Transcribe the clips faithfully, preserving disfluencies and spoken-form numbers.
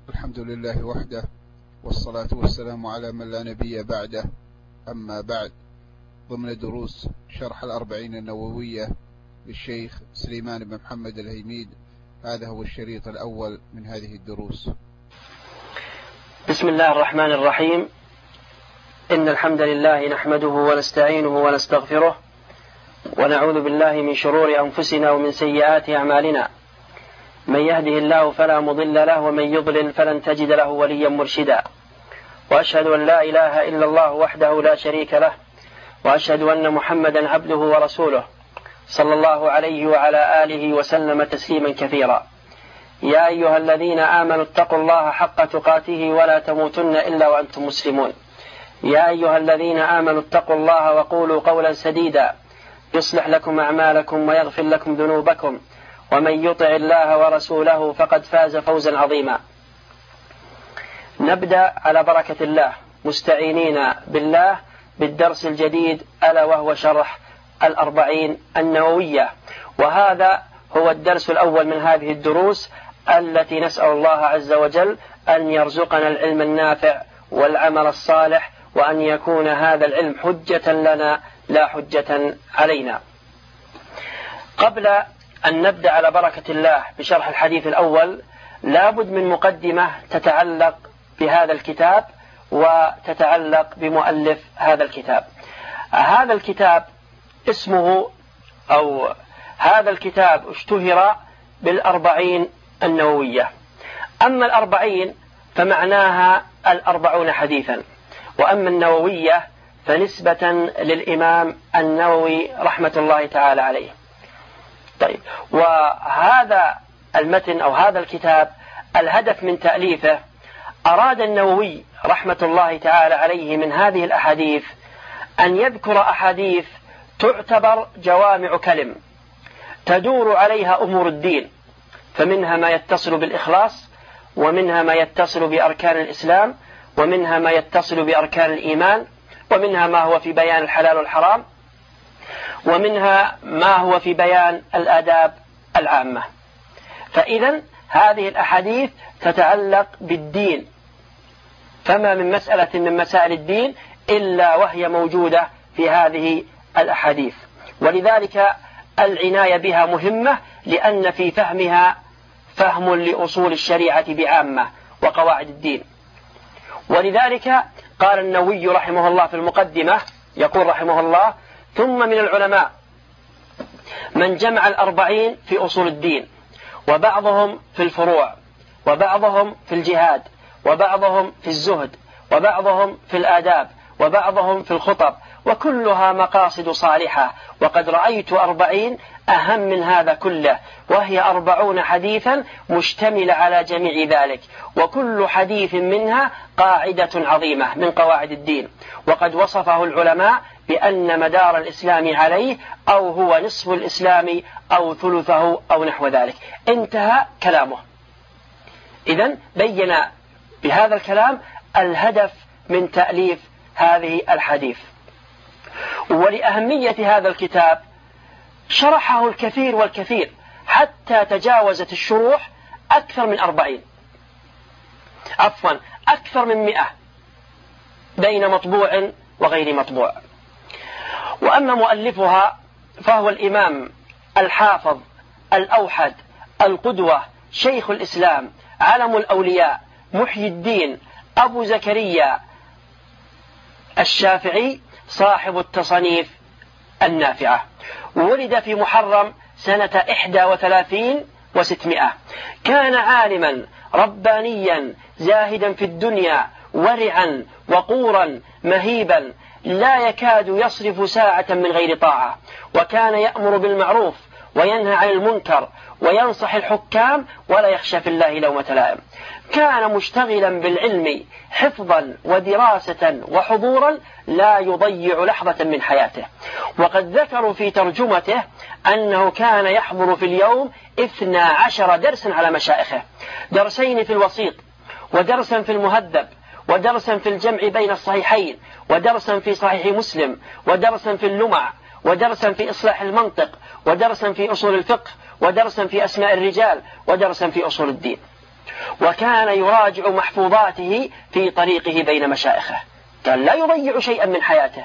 الحمد لله وحده، والصلاة والسلام على من لا نبي بعده. أما بعد، ضمن دروس شرح الأربعين النووية للشيخ سليمان بن محمد الهيميد، هذا هو الشريط الأول من هذه الدروس. بسم الله الرحمن الرحيم. إن الحمد لله نحمده ونستعينه ونستغفره، ونعوذ بالله من شرور أنفسنا ومن سيئات أعمالنا. من يهده الله فلا مضل له، ومن يضلل فلن تجد له وليا مرشدا. وأشهد أن لا إله إلا الله وحده لا شريك له، وأشهد أن محمدا عبده ورسوله صلى الله عليه وعلى آله وسلم تسليما كثيرا. يا أيها الذين آمنوا اتقوا الله حق تقاته ولا تموتن إلا وأنتم مسلمون. يا أيها الذين آمنوا اتقوا الله وقولوا قولا سديدا يصلح لكم أعمالكم ويغفر لكم ذنوبكم، ومن يطع الله ورسوله فقد فاز فوزا عظيما. نبدأ على بركة الله مستعينين بالله بالدرس الجديد، ألا وهو شرح الأربعين النووية، وهذا هو الدرس الأول من هذه الدروس التي نسأل الله عز وجل أن يرزقنا العلم النافع والعمل الصالح، وأن يكون هذا العلم حجة لنا لا حجة علينا. قبل أن نبدأ على بركة الله بشرح الحديث الأول، لابد من مقدمة تتعلق بهذا الكتاب وتتعلق بمؤلف هذا الكتاب. هذا الكتاب اسمه أو هذا الكتاب اشتهر بالأربعين النووية. أما الأربعين فمعناها الأربعون حديثا، وأما النووية فنسبة للإمام النووي رحمة الله تعالى عليه. طيب، وهذا المتن أو هذا الكتاب الهدف من تأليفه، أراد النووي رحمة الله تعالى عليه من هذه الأحاديث أن يذكر أحاديث تعتبر جوامع كلم تدور عليها أمور الدين، فمنها ما يتصل بالإخلاص، ومنها ما يتصل بأركان الإسلام، ومنها ما يتصل بأركان الإيمان، ومنها ما هو في بيان الحلال والحرام، ومنها ما هو في بيان الآداب العامة. فإذا هذه الأحاديث تتعلق بالدين، فما من مسألة من مسائل الدين إلا وهي موجودة في هذه الأحاديث، ولذلك العناية بها مهمة، لأن في فهمها فهم لأصول الشريعة بعامة وقواعد الدين. ولذلك قال النووي رحمه الله في المقدمة، يقول رحمه الله: ثم من العلماء من جمع الأربعين في أصول الدين، وبعضهم في الفروع، وبعضهم في الجهاد، وبعضهم في الزهد، وبعضهم في الآداب، وبعضهم في الخطب، وكلها مقاصد صالحة. وقد رأيت أربعين أهم من هذا كله، وهي أربعون حديثا مشتملة على جميع ذلك، وكل حديث منها قاعدة عظيمة من قواعد الدين، وقد وصفه العلماء بأن مدار الإسلام عليه، أو هو نصف الإسلام أو ثلثه أو نحو ذلك. انتهى كلامه. إذن بين بهذا الكلام الهدف من تأليف هذه الحديث. ولأهمية هذا الكتاب شرحه الكثير والكثير، حتى تجاوزت الشروح أكثر من أربعين عفوا أكثر من مئة بين مطبوع وغير مطبوع. وأما مؤلفها فهو الإمام الحافظ الأوحد القدوة شيخ الإسلام علم الأولياء محيي الدين أبو زكريا الشافعي، صاحب التصانيف النافعة. ولد في محرم سنة إحدى وثلاثين وستمائة. كان عالما ربانيا زاهدا في الدنيا، ورعا وقورا مهيبا، لا يكاد يصرف ساعة من غير طاعة، وكان يأمر بالمعروف وينهى عن المنكر، وينصح الحكام ولا يخشى في الله لومة لائم. كان مشتغلا بالعلم حفظا ودراسة وحضورا، لا يضيع لحظة من حياته. وقد ذكروا في ترجمته أنه كان يحضر في اليوم اثنا عشر درسا على مشايخه، درسين في الوسيط، ودرسا في المهذب، ودرسا في الجمع بين الصحيحين، ودرسا في صحيح مسلم، ودرسا في اللمع، ودرسا في إصلاح المنطق، ودرسا في أصول الفقه، ودرسا في أسماء الرجال، ودرسا في أصول الدين. وكان يراجع محفوظاته في طريقه بين مشايخه، كان لا يضيع شيئا من حياته.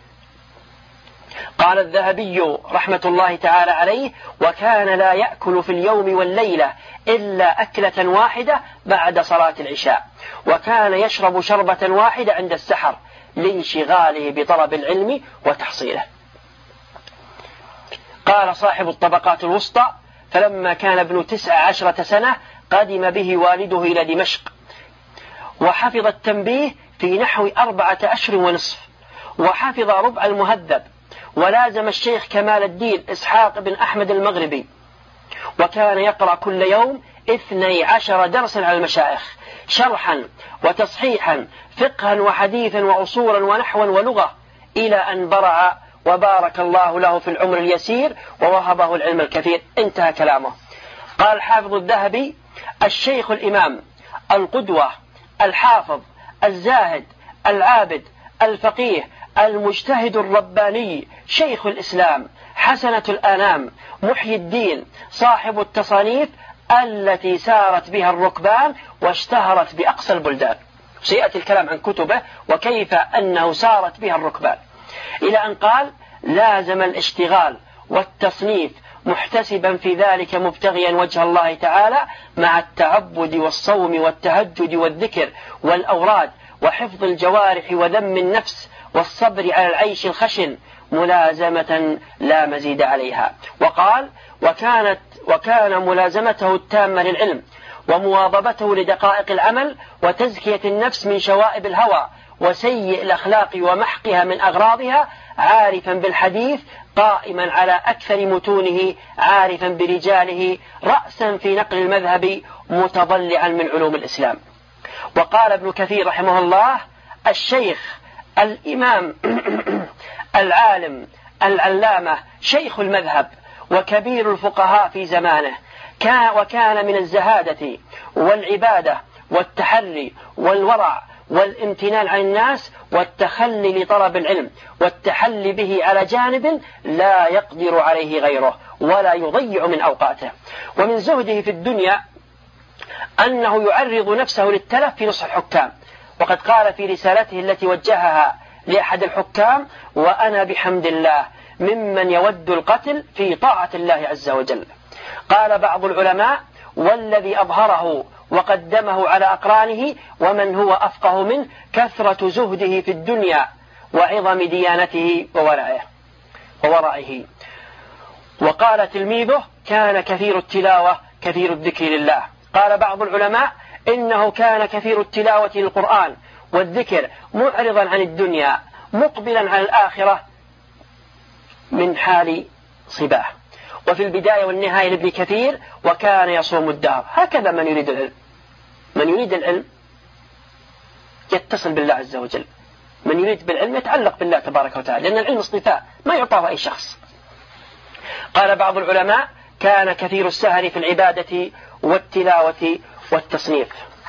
قال الذهبي رحمة الله تعالى عليه: وكان لا يأكل في اليوم والليلة إلا أكلة واحدة بعد صلاة العشاء، وكان يشرب شربة واحدة عند السحر لانشغاله بطلب العلم وتحصيله. قال صاحب الطبقات الوسطى: فلما كان ابن تسع عشرة سنة قدم به والده إلى دمشق، وحفظ التنبيه في نحو أربعة أشهر ونصف، وحفظ ربع المهذب، ولازم الشيخ كمال الدين إسحاق بن أحمد المغربي، وكان يقرأ كل يوم اثني عشر درسا على المشايخ، شرحا وتصحيحا، فقها وحديثا وأصولا ونحوا ولغة، إلى أن برع وبارك الله له في العمر اليسير ووهبه العلم الكثير. انتهى كلامه. قال حافظ الذهبي: الشيخ الإمام القدوة الحافظ الزاهد العابد الفقيه المجتهد الرباني شيخ الإسلام حسنة الآنام محيي الدين صاحب التصانيف التي سارت بها الركبان واشتهرت بأقصى البلدان. سيأتي الكلام عن كتبه وكيف أنه سارت بها الركبان، إلى أن قال: لازم الاشتغال والتصنيف محتسبا في ذلك مبتغيا وجه الله تعالى، مع التعبد والصوم والتهجد والذكر والأوراد وحفظ الجوارح وذم النفس والصبر على العيش الخشن، ملازمة لا مزيد عليها. وقال: وكانت وكان ملازمته التامة للعلم ومواظبته لدقائق العمل وتزكية النفس من شوائب الهوى وسيء الأخلاق ومحقها من أغراضها، عارفا بالحديث قائما على أكثر متونه، عارفا برجاله، رأسا في نقل المذهب، متضلعا من علوم الإسلام. وقال ابن كثير رحمه الله: الشيخ الإمام العالم العلامة شيخ المذهب وكبير الفقهاء في زمانه، وكان من الزهادة والعبادة والتحري والورع والامتنان عن الناس والتخلي لطلب العلم والتحلي به على جانب لا يقدر عليه غيره ولا يضيع من أوقاته. ومن زهده في الدنيا أنه يعرض نفسه للتلف في نصح الحكام، وقد قال في رسالته التي وجهها لأحد الحكام: وأنا بحمد الله ممن يود القتل في طاعة الله عز وجل. قال بعض العلماء: والذي أظهره وقدمه على أقرانه ومن هو أفقه منه كثرة زهده في الدنيا وعظم ديانته وورعه وورعه. وقال تلميذه: كان كثير التلاوة كثير الذكر لله. قال بعض العلماء: إنه كان كثير التلاوة للقرآن والذكر معرضا عن الدنيا مقبلا على الآخرة من حال صباه. وفي البداية والنهاية لابن كثير: وكان يصوم الدهر. هكذا من يريد العلم، من يريد العلم يتصل بالله عز وجل، من يريد بالعلم يتعلق بالله تبارك وتعالى، لأن العلم اصطفاء ما يعطاه أي شخص. قال بعض العلماء: كان كثير السهر في العبادة والتلاوة والتصنيف.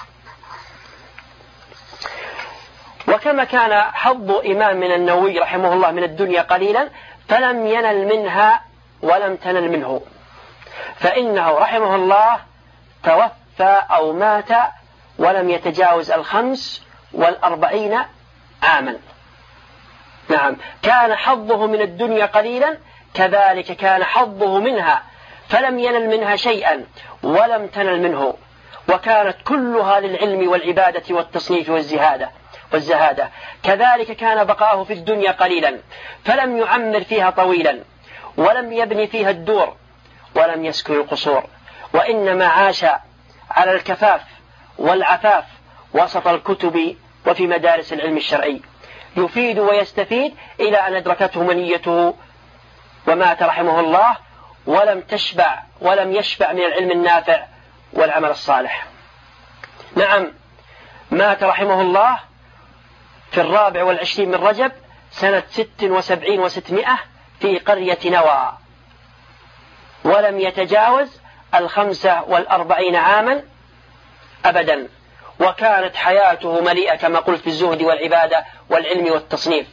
وكما كان حظ إمام من النووي رحمه الله من الدنيا قليلا فلم ينل منها ولم تنل منه، فإنه رحمه الله توفى أو مات ولم يتجاوز الخمس والأربعين عاما. نعم، كان حظه من الدنيا قليلا، كذلك كان حظه منها فلم ينل منها شيئا ولم تنل منه، وكانت كلها للعلم والعبادة والتصنيف والزهادة والزهادة. كذلك كان بقاؤه في الدنيا قليلا فلم يعمر فيها طويلا، ولم يبني فيها الدور، ولم يسكن القصور، وإنما عاش على الكفاف والعفاف وسط الكتب وفي مدارس العلم الشرعي، يفيد ويستفيد إلى أن أدركته منيته ومات رحمه الله ولم تشبع ولم يشبع من العلم النافع والعمل الصالح. نعم، مات رحمه الله في الرابع والعشرين من رجب سنة ست وسبعين وستمائة في قرية نوى، ولم يتجاوز الخمسة والأربعين عاما أبدا، وكانت حياته مليئة كما قلت بالزهد والعبادة والعلم والتصنيف.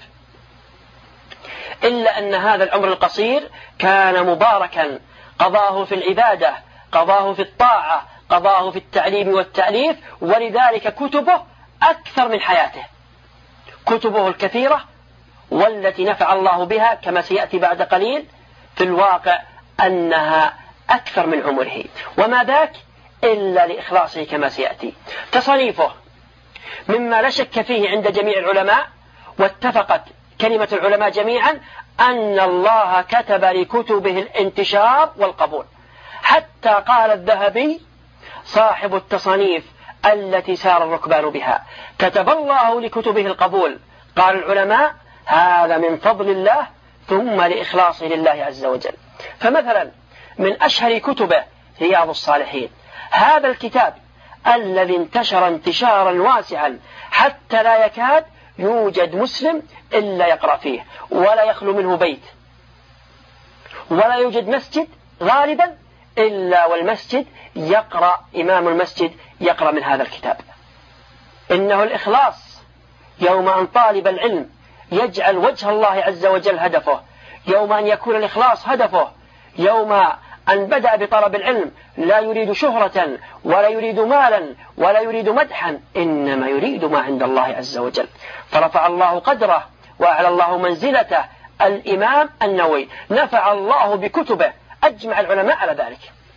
إلا أن هذا العمر القصير كان مباركا، قضاه في العبادة، قضاه في الطاعة، قضاه في التعليم والتأليف، ولذلك كتبه أكثر من حياته. كتبه الكثيرة والتي نفع الله بها كما سيأتي بعد قليل في الواقع أنها أكثر من عمره، وما ذاك إلا لإخلاصه كما سيأتي. تصنيفه مما لا شك فيه عند جميع العلماء، واتفقت كلمة العلماء جميعا أن الله كتب لكتبه الانتشار والقبول، حتى قال الذهبي صاحب التصانيف التي سار الركبان بها كتب الله لكتبه القبول. قال العلماء هذا من فضل الله ثم لإخلاصه لله عز وجل. فمثلا من أشهر كتبه رياض الصالحين، هذا الكتاب الذي انتشر انتشارا واسعا حتى لا يكاد يوجد مسلم إلا يقرأ فيه، ولا يخلو منه بيت، ولا يوجد مسجد غالبا إلا والمسجد يقرأ إمام المسجد يقرأ من هذا الكتاب. إنه الإخلاص، يوم أن طالب العلم يجعل وجه الله عز وجل هدفه، يوم أن يكون الإخلاص هدفه، يوم أن بدأ بطلب العلم لا يريد شهرة ولا يريد مالا ولا يريد مدحا، إنما يريد ما عند الله عز وجل، فرفع الله قدره وأعلى الله منزلته. الإمام النووي نفع الله بكتبه، أجمع العلماء على ذلك،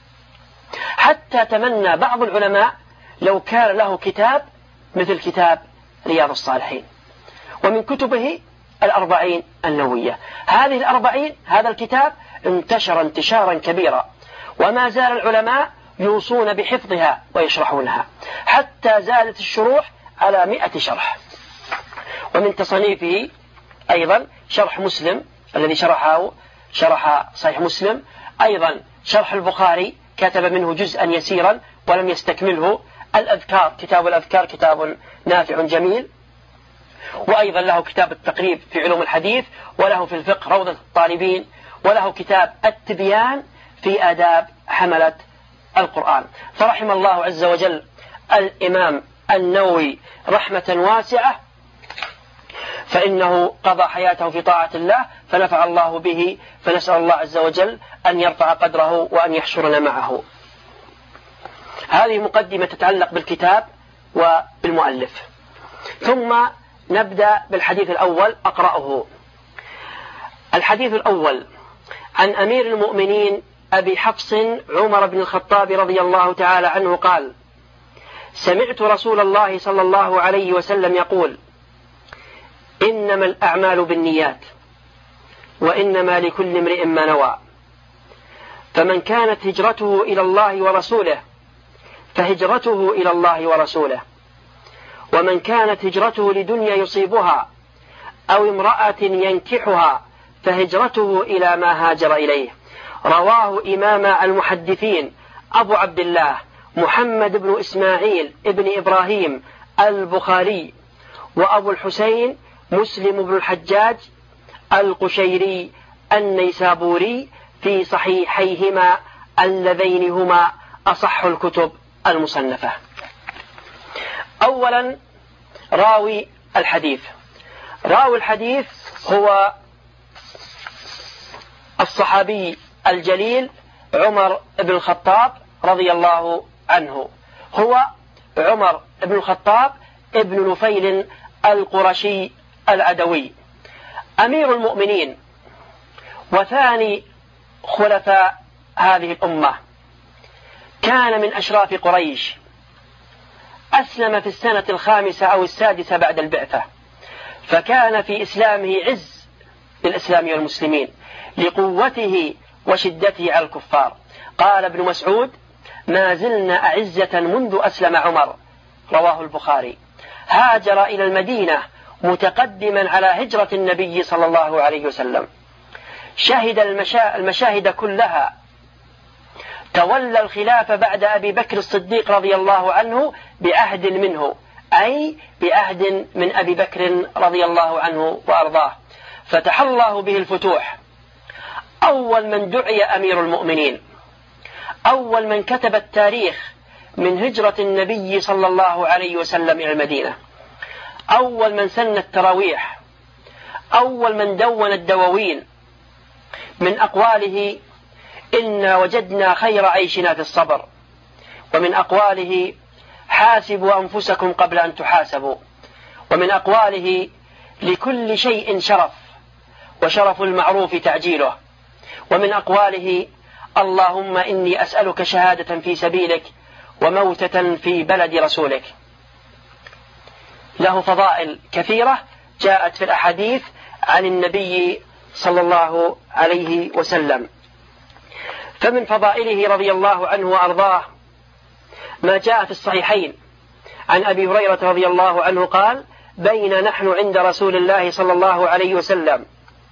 حتى تمنى بعض العلماء لو كان له كتاب مثل كتاب رياض الصالحين. ومن كتبه الأربعين النووية، هذه الأربعين هذا الكتاب انتشر انتشارا كبيرا، وما زال العلماء يوصون بحفظها ويشرحونها، حتى زادت الشروح على مئة شرح. ومن تصنيفه أيضا شرح مسلم الذي شرحه شرح صحيح مسلم، أيضا شرح البخاري كتب منه جزءا يسيرا ولم يستكمله. الأذكار، كتاب الأذكار كتاب نافع جميل، وأيضا له كتاب التقريب في علوم الحديث، وله في الفقه روضة الطالبين، وله كتاب التبيان في آداب حملة القرآن. فرحم الله عز وجل الإمام النووي رحمة واسعة، فإنه قضى حياته في طاعة الله فنفع الله به، فنسأل الله عز وجل أن يرفع قدره وأن يحشرنا معه. هذه مقدمة تتعلق بالكتاب وبالمؤلف، ثم نبدأ بالحديث الأول أقرأه. الحديث الأول عن أمير المؤمنين أبي حفص عمر بن الخطاب رضي الله تعالى عنه قال: سمعت رسول الله صلى الله عليه وسلم يقول: إنما الأعمال بالنيات وإنما لكل امرئ ما نوى، فمن كانت هجرته إلى الله ورسوله فهجرته إلى الله ورسوله، ومن كانت هجرته لدنيا يصيبها أو امرأة ينكحها فهجرته إلى ما هاجر إليه. رواه إمام المحدثين أبو عبد الله محمد بن إسماعيل ابن إبراهيم البخاري، وأبو الحسين مسلم بن الحجاج القشيري النيسابوري في صحيحيهما اللذين هما أصح الكتب المصنفة. أولا راوي الحديث. راوي الحديث هو الصحابي الجليل عمر بن الخطاب رضي الله عنه، هو عمر بن الخطاب ابن نفيل القرشي العدوي أمير المؤمنين وثاني خلفاء هذه الأمة، كان من أشراف قريش، أسلم في السنة الخامسة أو السادسة بعد البعثة، فكان في إسلامه عز للإسلام والمسلمين لقوته وشدته على الكفار. قال ابن مسعود: ما زلنا أعزة منذ أسلم عمر. رواه البخاري. هاجر إلى المدينة متقدما على هجرة النبي صلى الله عليه وسلم، شهد المشا... المشاهد كلها، تولى الخلافة بعد أبي بكر الصديق رضي الله عنه بعهد منه، أي بعهد من أبي بكر رضي الله عنه وأرضاه، فتح الله به الفتوح. أول من دعي أمير المؤمنين، أول من كتب التاريخ من هجرة النبي صلى الله عليه وسلم إلى المدينة، أول من سن التراويح، أول من دون الدواوين. من أقواله: إنا وجدنا خير عيشنا في الصبر، ومن أقواله حاسبوا أنفسكم قبل أن تحاسبوا، ومن أقواله لكل شيء شرف وشرف المعروف تعجيله، ومن أقواله اللهم إني أسألك شهادة في سبيلك وموتة في بلد رسولك. له فضائل كثيرة جاءت في الأحاديث عن النبي صلى الله عليه وسلم. فمن فضائله رضي الله عنه وأرضاه ما جاء في الصحيحين عن أبي هريرة رضي الله عنه قال: بين نحن عند رسول الله صلى الله عليه وسلم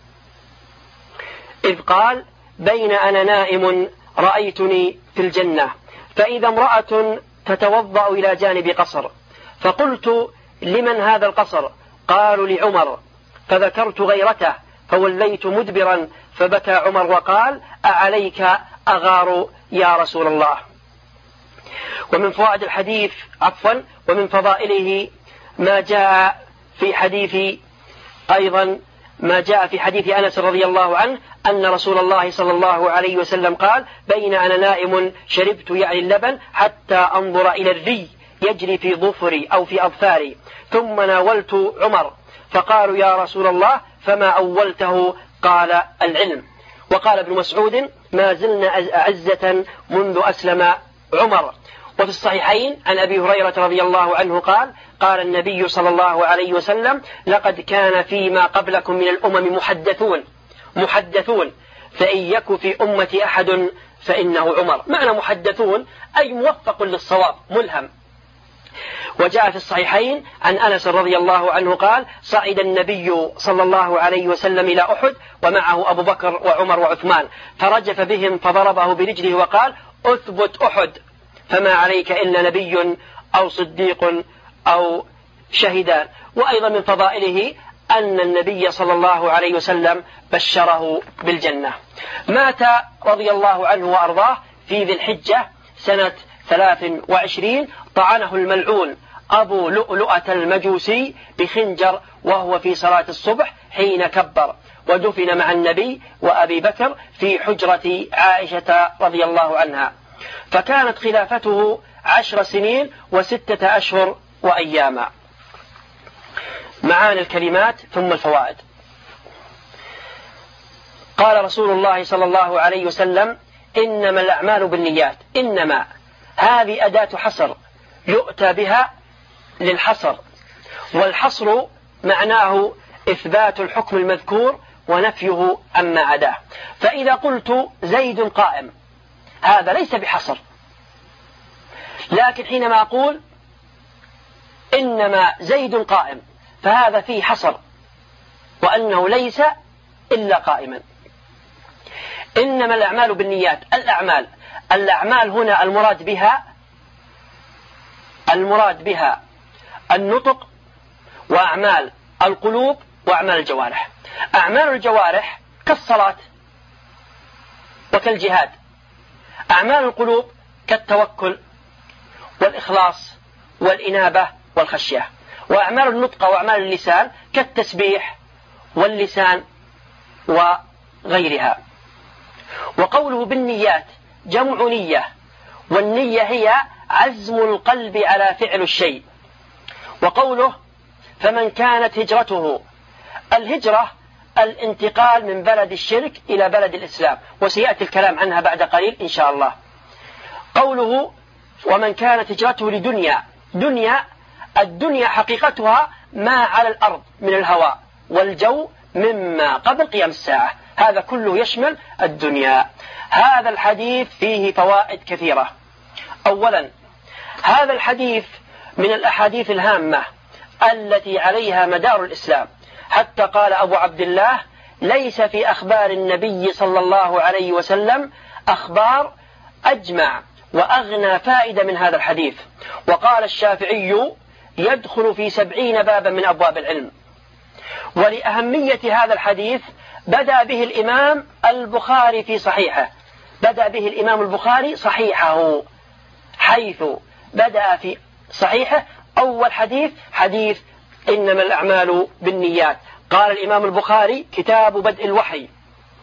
إذ قال: بين أنا نائم رأيتني في الجنة فإذا امرأة تتوضأ إلى جانب قصر، فقلت: لمن هذا القصر؟ قالوا: لعمر. فذكرت غيرته فوليت مدبرا، فبكى عمر وقال: أعليك أغار يا رسول الله. ومن فوائد الحديث عفوا ومن فضائله ما جاء في حديث أيضا ما جاء في حديث أنس رضي الله عنه أن رسول الله صلى الله عليه وسلم قال: بين أنا نائم شربت يعني اللبن حتى أنظر إلى الري يجري في ظفري أو في أظفاري، ثم ناولت عمر فقالوا: يا رسول الله فما أولته؟ قال: العلم. وقال ابن مسعود: ما زلنا أعزة منذ أسلم عمر. وفي الصحيحين عن أبي هريرة رضي الله عنه قال: قال النبي صلى الله عليه وسلم: لقد كان فيما قبلكم من الأمم محدثون محدثون فإن يك في أمتي أحد فإنه عمر. معنى محدثون أي موفق للصواب ملهم. وجاء في الصحيحين عن أنس رضي الله عنه قال: صعد النبي صلى الله عليه وسلم إلى أحد ومعه أبو بكر وعمر وعثمان، فرجف بهم فضربه برجله وقال: أثبت أحد فما عليك إلا نبي أو صديق أو شهدان. وأيضا من فضائله أن النبي صلى الله عليه وسلم بشره بالجنة. مات رضي الله عنه وأرضاه في ذي الحجة سنة ثلاث وعشرين، طعنه الملعون أبو لؤلؤة المجوسي بخنجر وهو في صلاة الصبح حين كبر، ودفن مع النبي وأبي بكر في حجرة عائشة رضي الله عنها. فكانت خلافته عشر سنين وستة أشهر وأياما. معاني الكلمات ثم الفوائد. قال رسول الله صلى الله عليه وسلم: إنما الأعمال بالنيات. إنما هذه أداة حصر يؤتى بها للحصر، والحصر معناه إثبات الحكم المذكور ونفيه عما عداه. فإذا قلت زيد قائم هذا ليس بحصر، لكن حينما أقول إنما زيد قائم فهذا فيه حصر، وأنه ليس إلا قائما. إنما الأعمال بالنيات. الأعمال الأعمال هنا المراد بها المراد بها النطق، وأعمال القلوب، وأعمال الجوارح. أعمال الجوارح كالصلاة وكالجهاد، أعمال القلوب كالتوكل والإخلاص والإنابة والخشية، وأعمال النطق وأعمال اللسان كالتسبيح واللسان وغيرها. وقوله بالنيات جمع نية، والنية هي عزم القلب على فعل الشيء. وقوله فمن كانت هجرته، الهجرة الانتقال من بلد الشرك إلى بلد الإسلام، وسيأتي الكلام عنها بعد قليل إن شاء الله. قوله ومن كانت هجرته لدنيا، دنيا الدنيا حقيقتها ما على الأرض من الهواء والجو مما قبل قيام الساعة، هذا كله يشمل الدنيا. هذا الحديث فيه فوائد كثيرة. أولا، هذا الحديث من الأحاديث الهامة التي عليها مدار الإسلام، حتى قال أبو عبد الله: ليس في أخبار النبي صلى الله عليه وسلم أخبار أجمع وأغنى فائدة من هذا الحديث. وقال الشافعي: يدخل في سبعين بابا من أبواب العلم. ولأهمية هذا الحديث بدأ به الإمام البخاري في صحيحه، بدأ به الإمام البخاري صحيحه، حيث بدأ في صحيحه أول حديث حديث إنما الأعمال بالنيات. قال الإمام البخاري: كتاب بدء الوحي.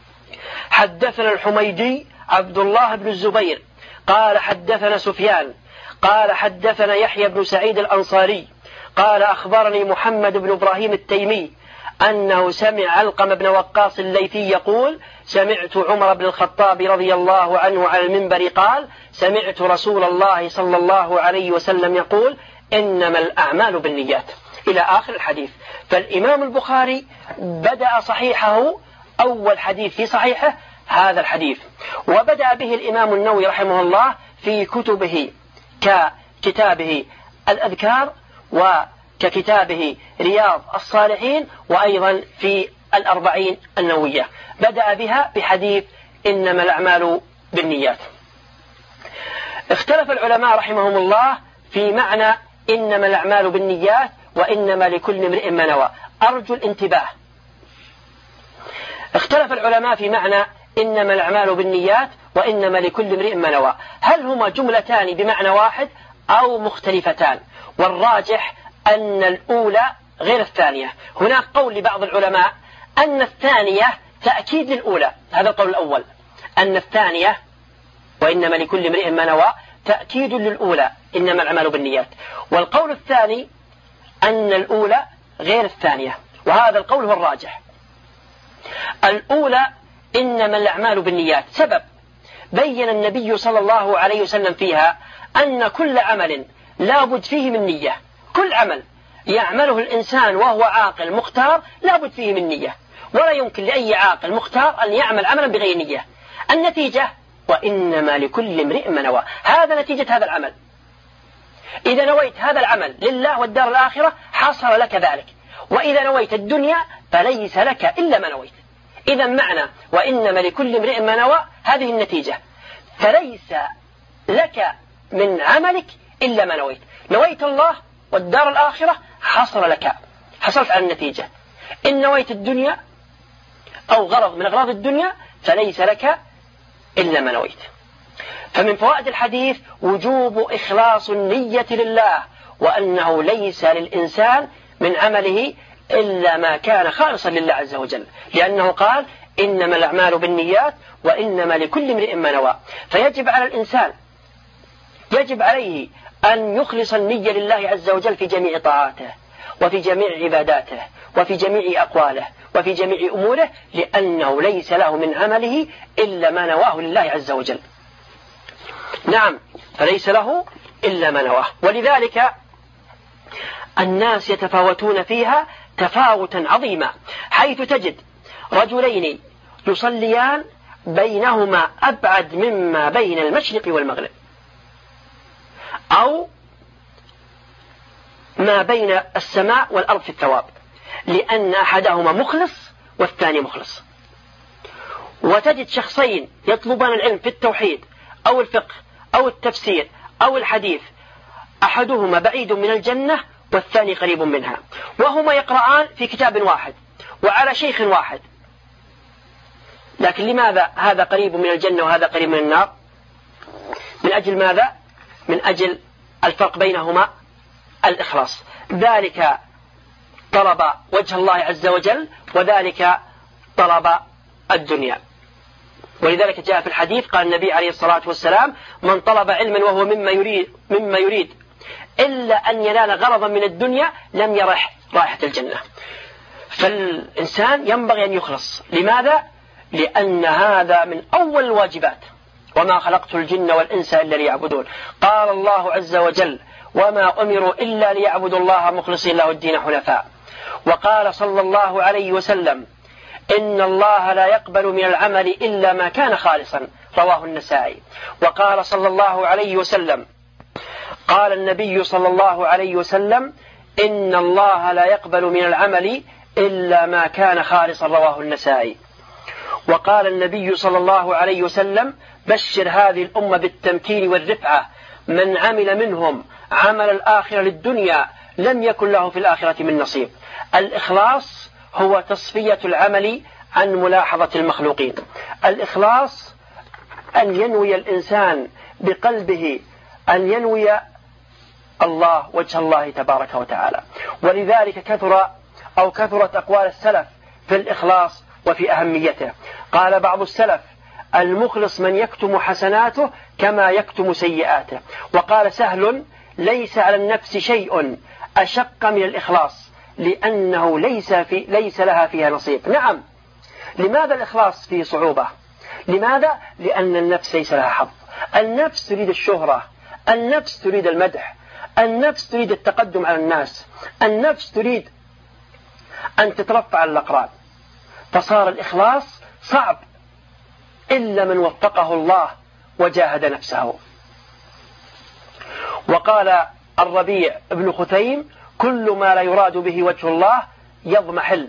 حدثنا الحميدي عبد الله بن الزبير قال حدثنا سفيان قال حدثنا يحيى بن سعيد الأنصاري قال أخبرني محمد بن إبراهيم التيمي أنه سمع علقمة بن وقاص الليثي يقول سمعت عمر بن الخطاب رضي الله عنه على المنبر قال سمعت رسول الله صلى الله عليه وسلم يقول إنما الأعمال بالنيات إلى آخر الحديث. فالإمام البخاري بدأ صحيحه أول حديث في صحيحه هذا الحديث، وبدأ به الإمام النووي رحمه الله في كتبه ككتابه الأذكار وككتابه رياض الصالحين، وأيضا في الأربعين النووية بدأ بها بحديث إنما الأعمال بالنيات. اختلف العلماء رحمهم الله في معنى إنما الأعمال بالنيات وإنما لكل امرئ ما نوى. أرجو الانتباه. اختلف العلماء في معنى إنما الأعمال بالنيات وإنما لكل امرئ ما نوى، هل هما جملتان بمعنى واحد أو مختلفتان؟ والراجح أن الأولى غير الثانية. هناك قول لبعض العلماء أن الثانية تأكيد للأولى، هذا القول الأول، أن الثانية وإنما لكل امرئ ما نوى تأكيد للأولى إنما الأعمال بالنيات. والقول الثاني أن الأولى غير الثانية، وهذا القول هو الراجح. الأولى إنما الأعمال بالنيات سبب بين النبي صلى الله عليه وسلم فيها أن كل عمل لا بد فيه من نية، كل عمل يعمله الإنسان وهو عاقل مختار لا بد فيه من نية، ولا يمكن لأي عاقل مختار أن يعمل عملا بغير نية. النتيجة وإنما لكل امرئ ما نوى، هذا نتيجة هذا العمل. إذا نويت هذا العمل لله والدار الآخرة حصل لك ذلك، وإذا نويت الدنيا فليس لك إلا ما نويت. إذا معنى وإنما لكل امرئ ما نوى هذه النتيجة، فليس لك من عملك إلا ما نويت. نويت الله والدار الآخرة حصل لك، حصلت على النتيجة. إن نويت الدنيا أو غرض من أغراض الدنيا فليس لك إلا ما نويت. فمن فوائد الحديث وجوب إخلاص النية لله، وأنه ليس للإنسان من عمله إلا ما كان خالصا لله عز وجل، لأنه قال إنما الأعمال بالنيات وإنما لكل امرئ ما نوى. فيجب على الإنسان يجب عليه أن يخلص النية لله عز وجل في جميع طاعاته وفي جميع عباداته وفي جميع أقواله وفي جميع أموره، لأنه ليس له من عمله إلا ما نواه لله عز وجل. نعم، فليس له إلا ما نواه. ولذلك الناس يتفاوتون فيها تفاوتا عظيما، حيث تجد رجلين يصليان بينهما أبعد مما بين المشرق والمغرب، أو ما بين السماء والأرض في الثواب، لأن أحدهما مخلص والثاني مخلص. وتجد شخصين يطلبان العلم في التوحيد أو الفقه أو التفسير أو الحديث، أحدهما بعيد من الجنة والثاني قريب منها، وهما يقرآن في كتاب واحد وعلى شيخ واحد، لكن لماذا هذا قريب من الجنة وهذا قريب من النار؟ من أجل ماذا؟ من أجل الفرق بينهما الإخلاص. ذلك طلب وجه الله عز وجل وذلك طلب الدنيا. ولذلك جاء في الحديث قال النبي عليه الصلاة والسلام من طلب علما وهو مما يريد, مما يريد إلا أن ينال غرضا من الدنيا لم يرح رائحة الجنة. فالإنسان ينبغي أن يخلص. لماذا؟ لأن هذا من أول الواجبات، وما خلقت الجن والإنس إلا ليعبدون. قال الله عز وجل وما أمروا إلا ليعبدوا الله مخلصين له الدين حنفاء. وقال صلى الله عليه وسلم إن الله لا يقبل من العمل إلا ما كان خالصا، رواه النسائي. وقال صلى الله عليه وسلم قال النبي صلى الله عليه وسلم إن الله لا يقبل من العمل إلا ما كان خالصا، رواه النسائي. وقال النبي صلى الله عليه وسلم بشر هذه الأمة بالتمكين والرفعة، من عمل منهم عمل الآخرة للدنيا لم يكن له في الآخرة من نصيب. الإخلاص هو تصفية العمل عن ملاحظة المخلوقين. الإخلاص أن ينوي الإنسان بقلبه أن ينوي الله وجه الله تبارك وتعالى. ولذلك كثر أو كثرت أقوال السلف في الإخلاص وفي أهميته. قال بعض السلف المخلص من يكتم حسناته كما يكتم سيئاته. وقال سهل: ليس على النفس شيء أشق من الإخلاص لأنه ليس, في ليس لها فيها نصيب. نعم، لماذا الإخلاص فيه صعوبة؟ لماذا؟ لأن النفس ليس لها حظ. النفس تريد الشهرة، النفس تريد المدح، النفس تريد التقدم على الناس، النفس تريد أن تترفع على الأقران، فصار الإخلاص صعب إلا من وفقه الله وجاهد نفسه. وقال الربيع بن خثيم: كل ما لا يراد به وجه الله يضمحل.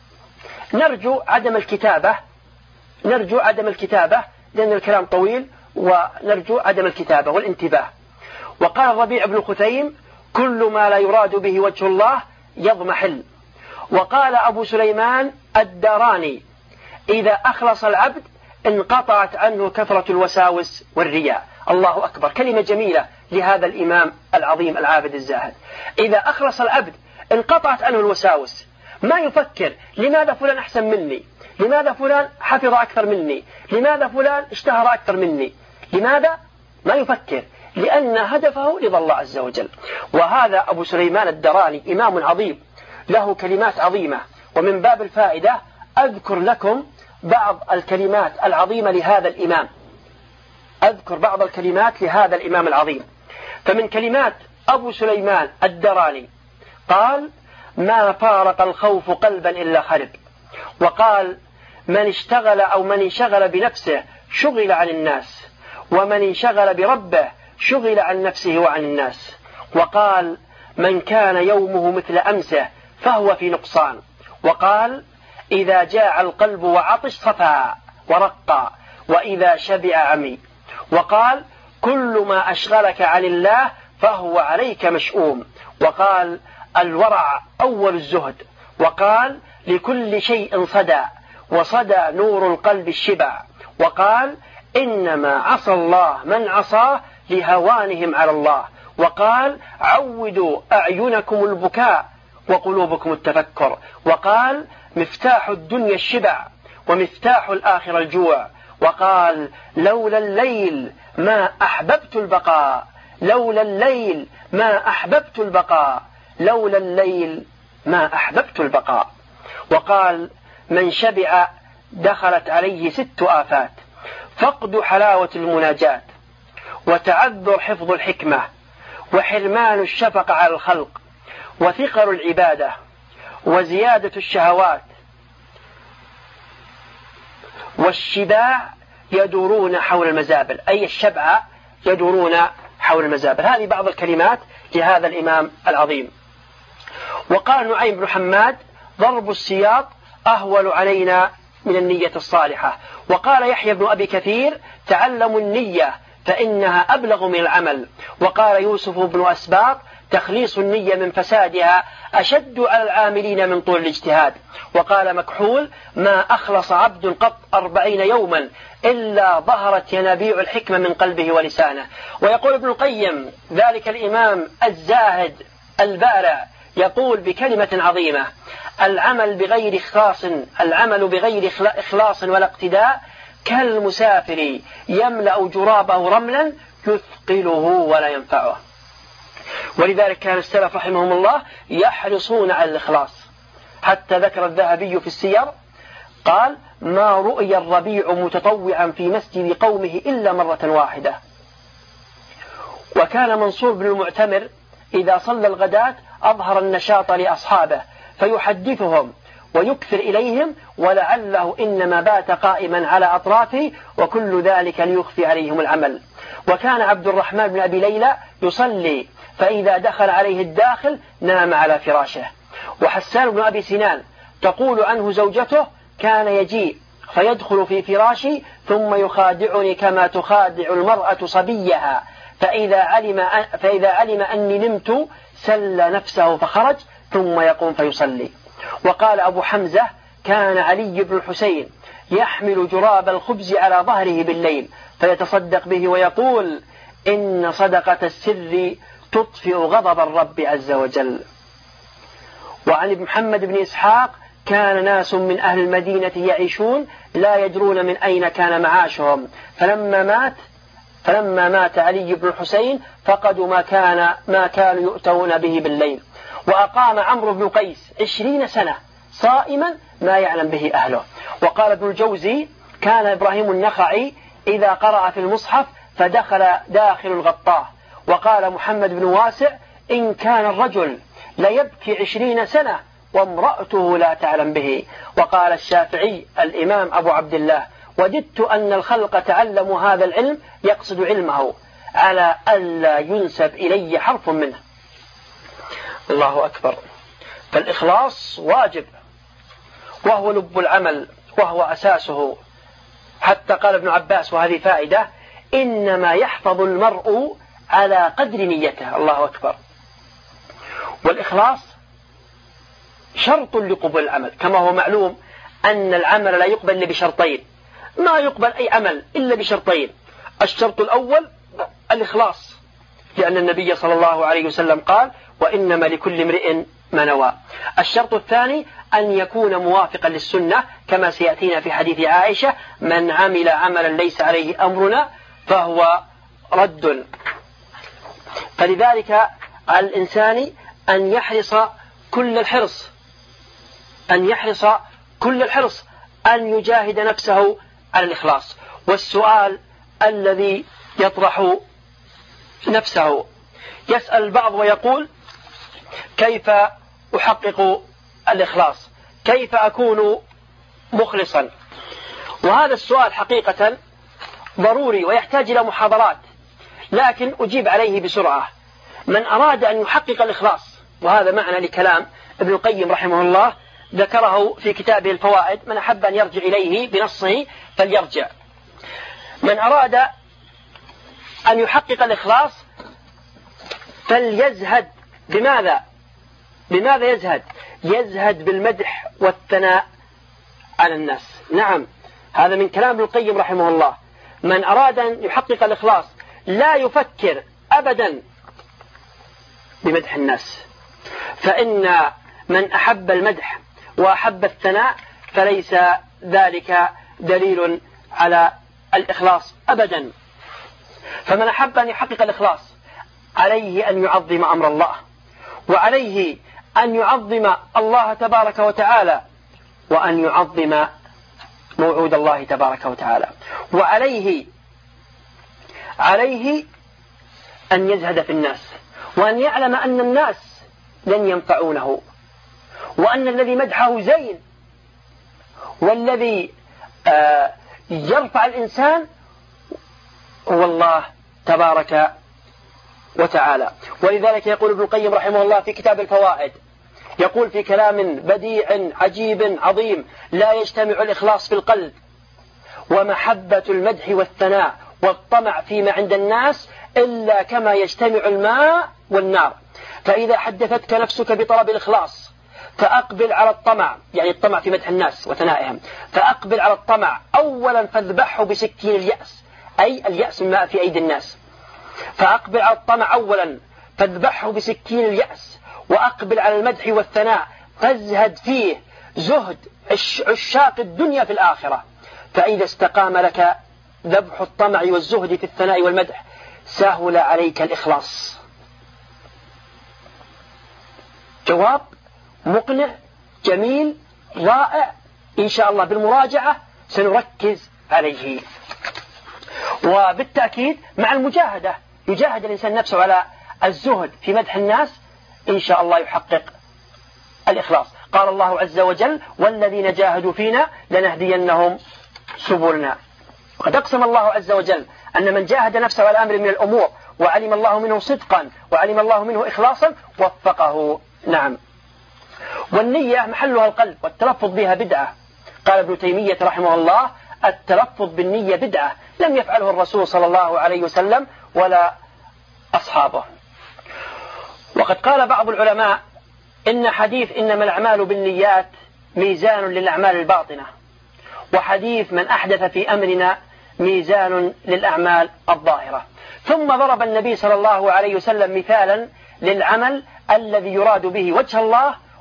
نرجو عدم الكتابة نرجو عدم الكتابة لأن الكلام طويل، ونرجو عدم الكتابة والانتباه. وقال الربيع بن خثيم: كل ما لا يراد به وجه الله يضمحل. وقال أبو سليمان الداراني: إذا أخلص العبد انقطعت عنه كثرة الوساوس والرياء. الله أكبر، كلمة جميلة لهذا الإمام العظيم العابد الزاهد. إذا أخلص العبد انقطعت عنه الوساوس، ما يفكر لماذا فلان أحسن مني، لماذا فلان حفظ أكثر مني، لماذا فلان اشتهر أكثر مني، لماذا؟ ما يفكر، لأن هدفه رضا الله عز وجل. وهذا أبو سليمان الدراني إمام عظيم له كلمات عظيمة. ومن باب الفائدة أذكر لكم بعض الكلمات العظيمة لهذا الإمام أذكر بعض الكلمات لهذا الإمام العظيم. فمن كلمات أبو سليمان الدراني قال: ما فارق الخوف قلبا إلا خرب. وقال: من اشتغل أو من انشغل بنفسه شغل عن الناس، ومن انشغل بربه شغل عن نفسه وعن الناس. وقال: من كان يومه مثل أمسه فهو في نقصان. وقال: إذا جاع القلب وعطش صفى ورقى، وإذا شبع عمي. وقال: كل ما أشغلك عن الله فهو عليك مشؤوم. وقال: الورع أول الزهد. وقال: لكل شيء صدى، وصدى نور القلب الشبع. وقال: إنما عصى الله من عصاه لهوانهم على الله. وقال: عودوا أعينكم البكاء وقلوبكم التفكر. وقال: مفتاح الدنيا الشبع، ومفتاح الآخرة الجوع. وقال: لولا الليل ما أحببت البقاء، لولا الليل ما أحببت البقاء، لولا الليل ما أحببت البقاء. وقال: من شبع دخلت عليه ست آفات: فقد حلاوة المناجاة، وتعذر حفظ الحكمة، وحرمان الشفقة على الخلق، وثقل العبادة، وزيادة الشهوات، والشباع يدورون حول المزابل، أي الشبع يدورون حول المزابل. هذه بعض الكلمات لهذا الإمام العظيم. وقال نعيم بن حماد: ضرب السياط أهول علينا من النية الصالحة. وقال يحيى بن أبي كثير: تعلموا النية فإنها أبلغ من العمل. وقال يوسف بن أسباط: تخليص النية من فسادها أشد على العاملين من طول الاجتهاد. وقال مكحول: ما أخلص عبد قط أربعين يوما إلا ظهرت ينابيع الحكمة من قلبه ولسانه. ويقول ابن القيم ذلك الإمام الزاهد البارع يقول بكلمة عظيمة: العمل بغير إخلاص العمل بغير إخلاص ولا اقتداء كالمسافر يملأ جرابه رملا يثقله ولا ينفعه. ولذلك كان السلف رحمهم الله يحرصون على الإخلاص، حتى ذكر الذهبي في السير قال: ما رؤي الربيع متطوعا في مسجد قومه إلا مرة واحدة. وكان منصور بن المعتمر إذا صلى الغداة أظهر النشاط لأصحابه فيحدثهم ويكثر إليهم، ولعله إنما بات قائما على أطرافه، وكل ذلك ليخفي عليهم العمل. وكان عبد الرحمن بن أبي ليلى يصلي فإذا دخل عليه الداخل نام على فراشه. وحسان بن أبي سنان تقول عنه زوجته: كان يجيء فيدخل في فراشي ثم يخادعني كما تخادع المرأة صبيها، فإذا علم, فإذا علم أني نمت سل نفسه فخرج ثم يقوم فيصلي. وقال أبو حمزة: كان علي بن الحسين يحمل جراب الخبز على ظهره بالليل فيتصدق به ويقول: إن صدقة السر تطفئ غضب الرب عز وجل. وعن محمد بن إسحاق: كان ناس من أهل المدينة يعيشون لا يدرون من أين كان معاشهم، فلما مات فلما مات علي بن الحسين فقدوا ما كان ما كانوا يؤتون به بالليل. وأقام عمرو بن قيس عشرين سنة صائما ما يعلم به أهله. وقال ابن الجوزي: كان إبراهيم النخعي إذا قرأ في المصحف فدخل داخل الغطاه. وقال محمد بن واسع: إن كان الرجل ليبكي عشرين سنة وامرأته لا تعلم به. وقال الشافعي الإمام أبو عبد الله: وددت أن الخلق تعلموا هذا العلم يقصد علمه على ألا ينسب إلي حرف منه. الله أكبر. فالإخلاص واجب وهو لب العمل وهو أساسه. حتى قال ابن عباس وهذه فائدة: إنما يحفظ المرء على قدر نيته. الله أكبر. والإخلاص شرط لقبول العمل، كما هو معلوم أن العمل لا يقبل إلا بشرطين، ما يقبل أي عمل إلا بشرطين. الشرط الأول الإخلاص، لأن النبي صلى الله عليه وسلم قال: وإنما لكل امرئ ما نوى. الشرط الثاني أن يكون موافقا للسنة، كما سيأتينا في حديث عائشة: من عمل عملا ليس عليه أمرنا فهو رد. فلذلك على الإنسان أن يحرص كل الحرص أن يحرص كل الحرص أن يجاهد نفسه على الإخلاص. والسؤال الذي يطرح نفسه: يسأل البعض ويقول: كيف أحقق الإخلاص؟ كيف أكون مخلصا؟ وهذا السؤال حقيقة ضروري ويحتاج إلى محاضرات، لكن أجيب عليه بسرعة. من أراد أن يحقق الإخلاص، وهذا معنى لكلام ابن القيم رحمه الله ذكره في كتابه الفوائد، من أحب أن يرجع إليه بنصه فليرجع. من أراد أن يحقق الإخلاص فليزهد. بماذا؟ بماذا يزهد؟ يزهد بالمدح والثناء على الناس. نعم، هذا من كلام ابن القيم رحمه الله. من أراد أن يحقق الإخلاص لا يفكر أبدا بمدح الناس، فإن من أحب المدح وأحب الثناء فليس ذلك دليل على الإخلاص أبدا. فمن أحب أن يحقق الإخلاص عليه أن يعظم أمر الله، وعليه أن يعظم الله تبارك وتعالى، وأن يعظم موعود الله تبارك وتعالى، وعليه عليه أن يزهد في الناس، وأن يعلم أن الناس لن ينفعونه، وأن الذي مدحه زين، والذي آه يرفع الإنسان هو الله تبارك وتعالى. ولذلك يقول ابن القيم رحمه الله في كتاب الفوائد، يقول في كلام بديع عجيب عظيم: لا يجتمع الإخلاص في القلب ومحبة المدح والثناء والطمع فيما عند الناس إلا كما يجتمع الماء والنار. فإذا حدثتك نفسك بطلب الإخلاص فأقبل على الطمع، يعني الطمع في مدح الناس وثنائهم، فأقبل على الطمع أولا فاذبحه بسكين اليأس، أي اليأس مما في أيدي الناس. فأقبل على الطمع أولا فاذبحه بسكين اليأس، وأقبل على المدح والثناء فازهد فيه زهد عشاق الدنيا في الآخرة. فإذا استقام لك ذبح الطمع والزهد في الثناء والمدح سهل عليك الإخلاص. جواب مقنع جميل رائع، إن شاء الله بالمراجعة سنركز عليه. وبالتأكيد مع المجاهدة يجاهد الإنسان نفسه على الزهد في مدح الناس، إن شاء الله يحقق الإخلاص. قال الله عز وجل: والذين جاهدوا فينا لنهدينهم سبلنا. وقد أقسم الله عز وجل أن من جاهد نفسه على أمر من الأمور وعلم الله منه صدقا وعلم الله منه إخلاصا وفقه. نعم. والنية محلها القلب، والتلفظ بها بدعة. قال ابن تيمية رحمه الله: التلفظ بالنية بدعة لم يفعله الرسول صلى الله عليه وسلم ولا أصحابه. وقد قال بعض العلماء إن حديث إنما الأعمال بالنيات ميزان للأعمال الباطنة، وحديث من أحدث في أمرنا ميزان للأعمال الظاهرة. ثم ضرب النبي صلى الله عليه وسلم مثالا للعمل الذي يراد به وجه الله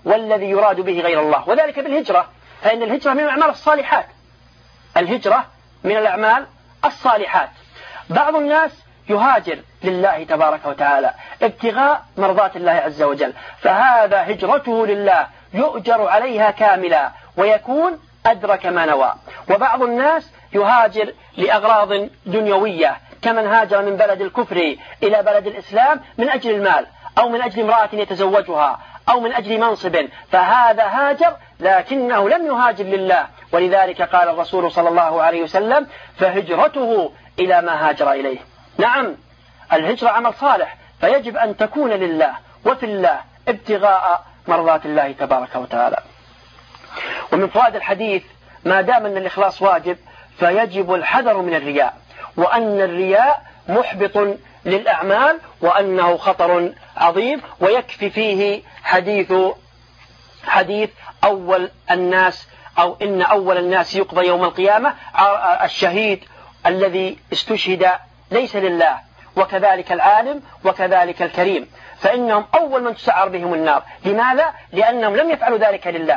والذي يراد به غير الله، وذلك بالهجرة، فإن الهجرة من الأعمال الصالحات، الهجرة من الأعمال الصالحات. بعض الناس يهاجر لله تبارك وتعالى ابتغاء مرضات الله عز وجل، فهذا هجرته لله يؤجر عليها كاملا ويكون أدرك ما نوى. وبعض الناس يهاجر لأغراض دنيوية، كمن هاجر من بلد الكفر إلى بلد الإسلام من أجل المال، أو من أجل امرأة يتزوجها، أو من أجل منصب، فهذا هاجر لكنه لم يهاجر لله. ولذلك قال الرسول صلى الله عليه وسلم: فهجرته إلى ما هاجر إليه. نعم، الهجرة عمل صالح، فيجب أن تكون لله وفي الله ابتغاء مرضات الله تبارك وتعالى. ومن فوائد الحديث ما دام أن الإخلاص واجب فيجب الحذر من الرياء، وأن الرياء محبط للأعمال، وأنه خطر عظيم. ويكفي فيه حديث حديث أول الناس أو إن أول الناس يقضى يوم القيامة الشهيد الذي استشهد ليس لله، وكذلك العالم وكذلك الكريم، فإنهم أول من تسعر بهم النار. لماذا؟ لأنهم لم يفعلوا ذلك لله.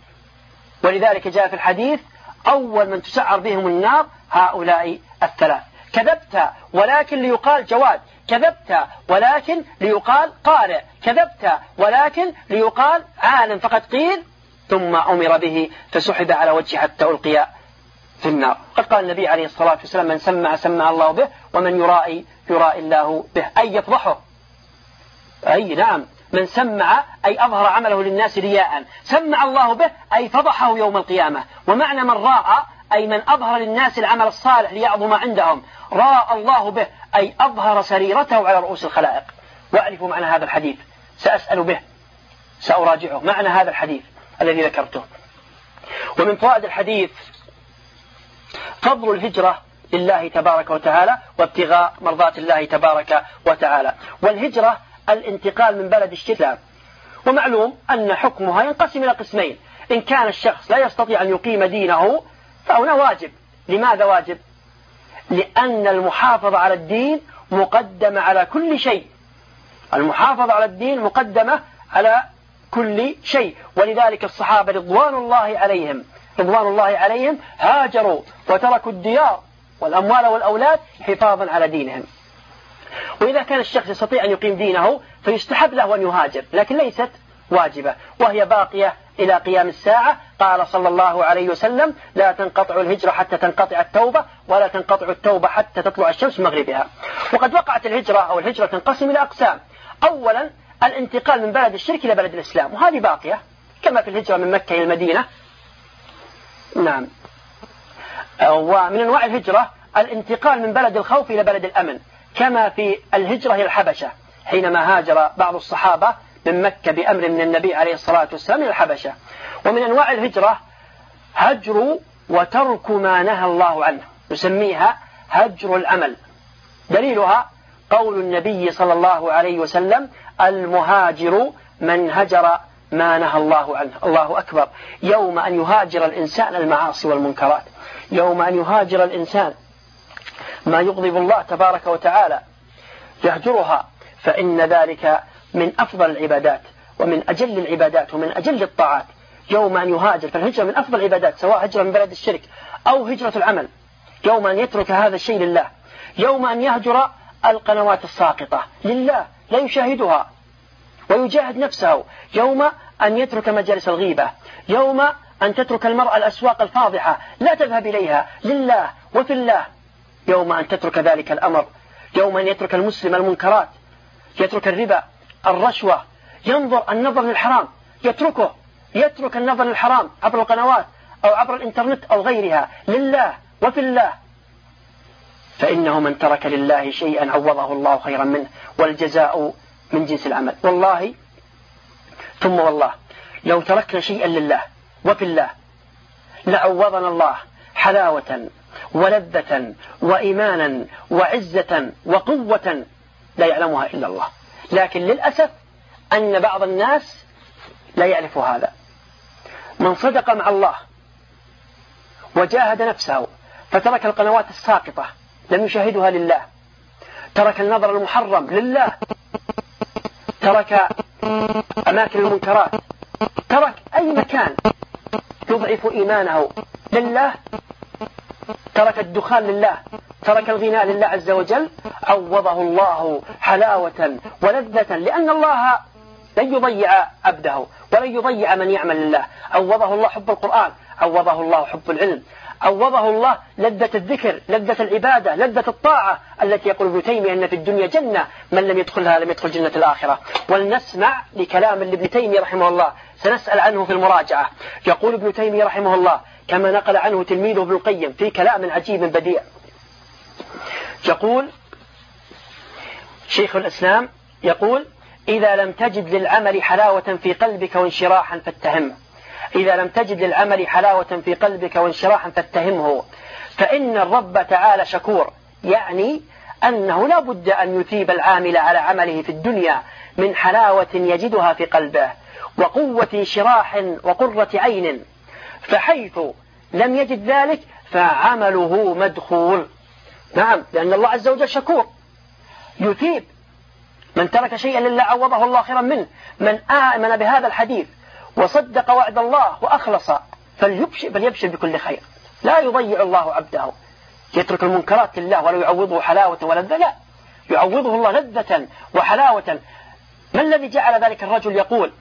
ولذلك جاء في الحديث: أول من تسعر بهم النار هؤلاء الثلاث: كذبت ولكن ليقال جواد، كذبت ولكن ليقال قارئ، كذبت ولكن ليقال عالم، فقد قيل ثم أمر به فسحب على وجهه حتى ألقي في النار. قد قال النبي عليه الصلاة والسلام: من سمع سمع الله به، ومن يرائي يرائي الله به، أي يفضحه. أي نعم، من سمع أي أظهر عمله للناس رياء، سمع الله به أي فضحه يوم القيامة. ومعنى من راء أي من أظهر للناس العمل الصالح ليعظم عندهم، راء الله به أي أظهر سريرته على رؤوس الخلائق. واعرفوا معنى هذا الحديث، سأسأل به، سأراجعه معنى هذا الحديث الذي ذكرته. ومن فوائد الحديث فضل الهجرة لله تبارك وتعالى وابتغاء مرضات الله تبارك وتعالى. والهجرة الانتقال من بلد الشرك، ومعلوم أن حكمها ينقسم إلى قسمين: إن كان الشخص لا يستطيع أن يقيم دينه فهنا واجب. لماذا واجب؟ لأن المحافظة على الدين مقدمة على كل شيء، المحافظة على الدين مقدمة على كل شيء. ولذلك الصحابة رضوان الله عليهم رضوان الله عليهم هاجروا وتركوا الديار والأموال والأولاد حفاظا على دينهم. وإذا كان الشخص يستطيع أن يقيم دينه فيستحب له أن يهاجر، لكن ليست واجبة، وهي باقية إلى قيام الساعة. قال صلى الله عليه وسلم: لا تنقطع الهجرة حتى تنقطع التوبة، ولا تنقطع التوبة حتى تطلع الشمس من مغربها. وقد وقعت الهجرة أو الهجرة تنقسم إلى أقسام: أولا الانتقال من بلد الشرك إلى بلد الإسلام، وهذه باقية كما في الهجرة من مكة إلى المدينة. نعم. ومن أنواع الهجرة الانتقال من بلد الخوف إلى بلد الأمن، كما في الهجرة إلى الحبشة حينما هاجر بعض الصحابة من مكة بأمر من النبي عليه الصلاة والسلام إلى الحبشة. ومن أنواع الهجرة هجر وترك ما نهى الله عنه، نسميها هجر العمل. دليلها قول النبي صلى الله عليه وسلم: المهاجر من هجر ما نهى الله عنه. الله أكبر. يوم أن يهاجر الإنسان المعاصي والمنكرات، يوم أن يهاجر الإنسان ما يغضب الله تبارك وتعالى يهجرها، فإن ذلك من أفضل العبادات ومن أجل العبادات ومن أجل الطاعات. يوم أن يهاجر، فالهجرة من أفضل العبادات، سواء هجرة من بلد الشرك أو هجرة العمل. يوم أن يترك هذا الشيء لله، يوم أن يهجر القنوات الساقطة لله لا يشاهدها ويجاهد نفسه، يوم أن يترك مجالس الغيبة، يوم أن تترك المرأة الأسواق الفاضحة لا تذهب إليها لله وفي الله، يوم أن تترك ذلك الأمر، يوم أن يترك المسلم المنكرات، يترك الربا، الرشوة، ينظر النظر للحرام، يتركه يترك النظر للحرام عبر القنوات أو عبر الإنترنت أو غيرها لله وفي الله، فإنه من ترك لله شيئا عوضه الله خيرا منه، والجزاء من جنس العمل. والله ثم والله لو تركنا شيئا لله وفي الله لعوضنا الله حلاوة ولذة وإيمانا وعزة وقوة لا يعلمها إلا الله. لكن للأسف أن بعض الناس لا يعرف هذا. من صدق مع الله وجاهد نفسه فترك القنوات الساقطة لم يشاهدها لله، ترك النظر المحرم لله، ترك أماكن المنكرات ترك أي مكان يضعف إيمانه لله، ترك الدخان لله، ترك الغناء لله عز وجل، عوضه الله حلاوة ولذة، لأن الله لن يضيع عبده ولن يضيع من يعمل لله. عوضه الله حب القرآن، عوضه الله حب العلم، عوضه الله لذة الذكر، لذة العبادة، لذة الطاعة، التي يقول ابن تيمية أن في الدنيا جنة من لم يدخلها لم يدخل جنة الآخرة. ولنسمع لكلام لابن تيمية رحمه الله، سنسأل عنه في المراجعة. يقول ابن تيمية رحمه الله كما نقل عنه تلميذه ابن القيم في كلام عجيب بديع، يقول شيخ الإسلام يقول: إذا لم تجد للعمل حلاوة في قلبك وانشراحا فاتهمه، إذا لم تجد للعمل حلاوة في قلبك وانشراحا فاتهمه، فإن الرب تعالى شكور، يعني أنه لا بد أن يثيب العامل على عمله في الدنيا من حلاوة يجدها في قلبه وقوة انشراح وقرة عين، فحيث لم يجد ذلك فعمله مدخول. نعم، لأن الله عز وجل شكور يثيب من ترك شيئا لله عوضه الله خيرا منه. من آمن بهذا الحديث وصدق وعد الله وأخلص فليبشر, فليبشر بكل خير. لا يضيع الله عبده يترك المنكرات لله ولا يعوضه حلاوة ولذة، لا، يعوضه الله لذة وحلاوة. ما الذي جعل ذلك الرجل يقول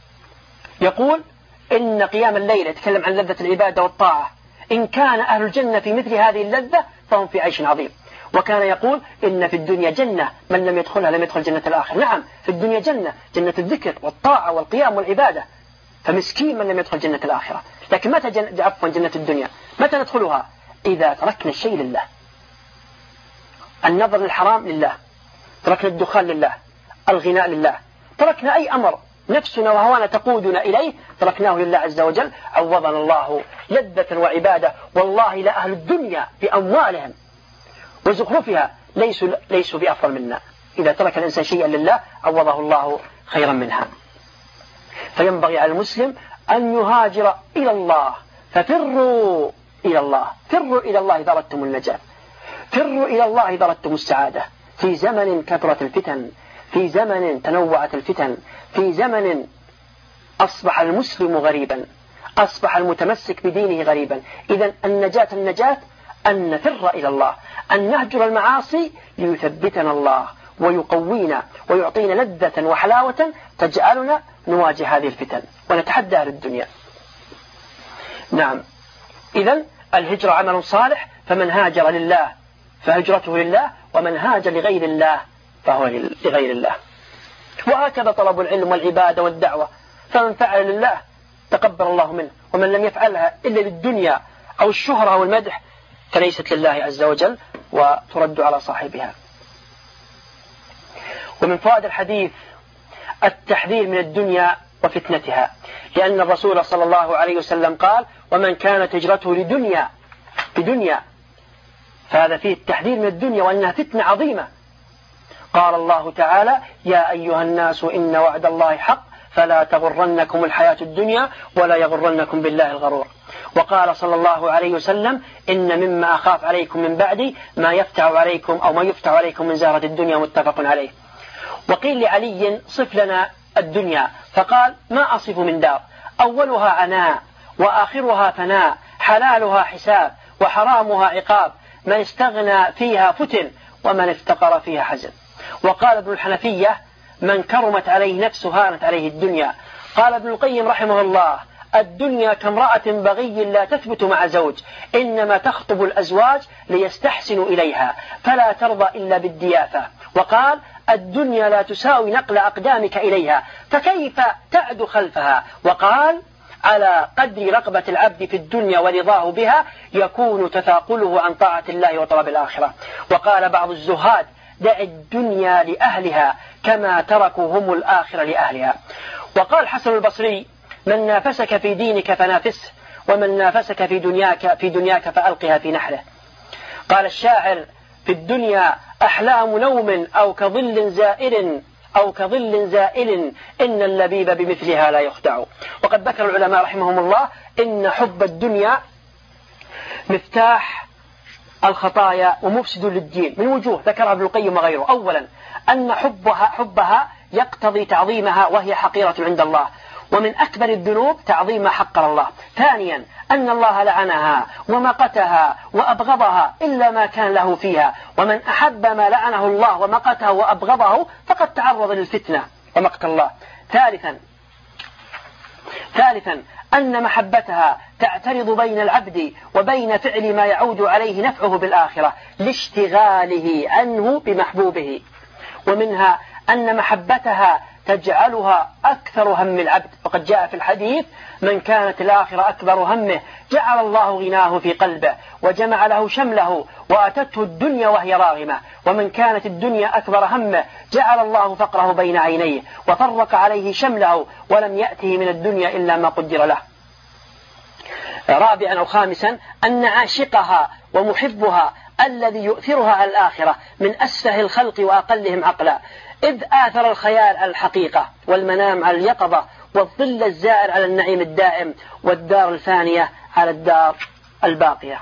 يقول إن قيام الليل يتكلم عن لذة العبادة والطاعة، إن كان أهل الجنة في مثل هذه اللذة فهم في عيش عظيم. وكان يقول إن في الدنيا جنة من لم يدخلها لم يدخل جنة الآخر. نعم، في الدنيا جنة، جنة الذكر والطاعة والقيام والعبادة، فمسكين من لم يدخل جنة الآخرة. لكن متى جن... عفوا جنة الدنيا متى ندخلها؟ إذا تركنا الشيء لله، النظر للحرام لله، تركنا الدخان لله، الغناء لله، تركنا أي أمر نفسنا وهوانا تقودنا إليه تركناه لله عز وجل، عوضنا الله لذة وعبادة. والله لا أهل الدنيا بأموالهم وزخرفها ليسوا, ليسوا بأفضل منا. إذا ترك الإنسان شيئا لله عوضه الله خيرا منها. فينبغي على المسلم أن يهاجر إلى الله، ففروا إلى الله، فروا إلى الله إذا أردتم النجاة، فروا إلى الله إذا أردتم السعادة. في زمن كثرت الفتن، في زمن تنوعت الفتن، في زمن أصبح المسلم غريبا، أصبح المتمسك بدينه غريبا. إذن النجاة النجاة أن نفر إلى الله، أن نهجر المعاصي ليثبتنا الله ويقوينا ويعطينا لذة وحلاوة تجعلنا نواجه هذه الفتن ونتحدى أهل الدنيا. نعم، إذن الهجرة عمل صالح، فمن هاجر لله فهجرته لله، ومن هاجر لغير الله فهو لغير الله. وهكذا طلب العلم والعبادة والدعوة، فمن فعل لله تقبل الله منه، ومن لم يفعلها إلا للدنيا أو الشهرة أو المدح فليست لله عز وجل وترد على صاحبها. ومن فوائد الحديث التحذير من الدنيا وفتنتها، لأن الرسول صلى الله عليه وسلم قال: ومن كانت هجرته لدنيا بدنيا، فهذا فيه التحذير من الدنيا وأنها فتنة عظيمة. قال الله تعالى: يا أيها الناس إن وعد الله حق فلا تغرنكم الحياة الدنيا ولا يغرنكم بالله الغرور. وقال صلى الله عليه وسلم: إن مما أخاف عليكم من بعدي ما يفتح عليكم أو ما يفتح عليكم من زهرة الدنيا، متفق عليه. وقيل لعلي: صف لنا الدنيا، فقال: ما أصف من دار، أولها عناء وآخرها فناء، حلالها حساب وحرامها عقاب، من استغنى فيها فتن ومن افتقر فيها حزن. وقال ابن الحنفية: من كرمت عليه نفسه هانت عليه الدنيا. قال ابن القيم رحمه الله: الدنيا كامرأة بغي لا تثبت مع زوج، إنما تخطب الأزواج ليستحسنوا إليها فلا ترضى إلا بالدياثة. وقال: الدنيا لا تساوي نقل أقدامك إليها فكيف تعد خلفها. وقال: على قدر رغبة العبد في الدنيا ورضاه بها يكون تثاقله عن طاعة الله وطلب الآخرة. وقال بعض الزهاد: دع الدنيا لأهلها كما تركوا هم الآخرة لأهلها. وقال حسن البصري: من نافسك في دينك فنافسه، ومن نافسك في دنياك في دنياك فألقها في نحره. قال الشاعر: في الدنيا أحلام نوم أو كظل زائر أو كظل زائل، إن اللبيب بمثلها لا يخدع. وقد ذكر العلماء رحمهم الله إن حب الدنيا مفتاح الخطايا ومفسد للدين من وجوه ذكرها ابن القيم وغيره. أولا أن حبها, حبها يقتضي تعظيمها وهي حقيرة عند الله، ومن أكبر الذنوب تعظيم ما حقر الله. ثانيا أن الله لعنها ومقتها وأبغضها إلا ما كان له فيها، ومن أحب ما لعنه الله ومقته وأبغضه فقد تعرض للفتنة ومقت الله. ثالثا ثالثا أن محبتها تعترض بين العبد وبين فعل ما يعود عليه نفعه بالآخرة لاشتغاله عنه بمحبوبه. ومنها أن محبتها تجعلها أكثر هم العبد، وقد جاء في الحديث: من كانت الآخرة أكبر همه جعل الله غناه في قلبه وجمع له شمله وأتته الدنيا وهي راغمة، ومن كانت الدنيا أكبر همه جعل الله فقره بين عينيه وفرق عليه شمله ولم يأته من الدنيا إلا ما قدر له. رابعا أو خامسا أن عاشقها ومحبها الذي يؤثرها على الآخرة من أسفه الخلق وأقلهم عقلا، إذ آثر الخيال على الحقيقة والمنام على اليقظة والظل الزائر على النعيم الدائم والدار الفانية على الدار الباقية.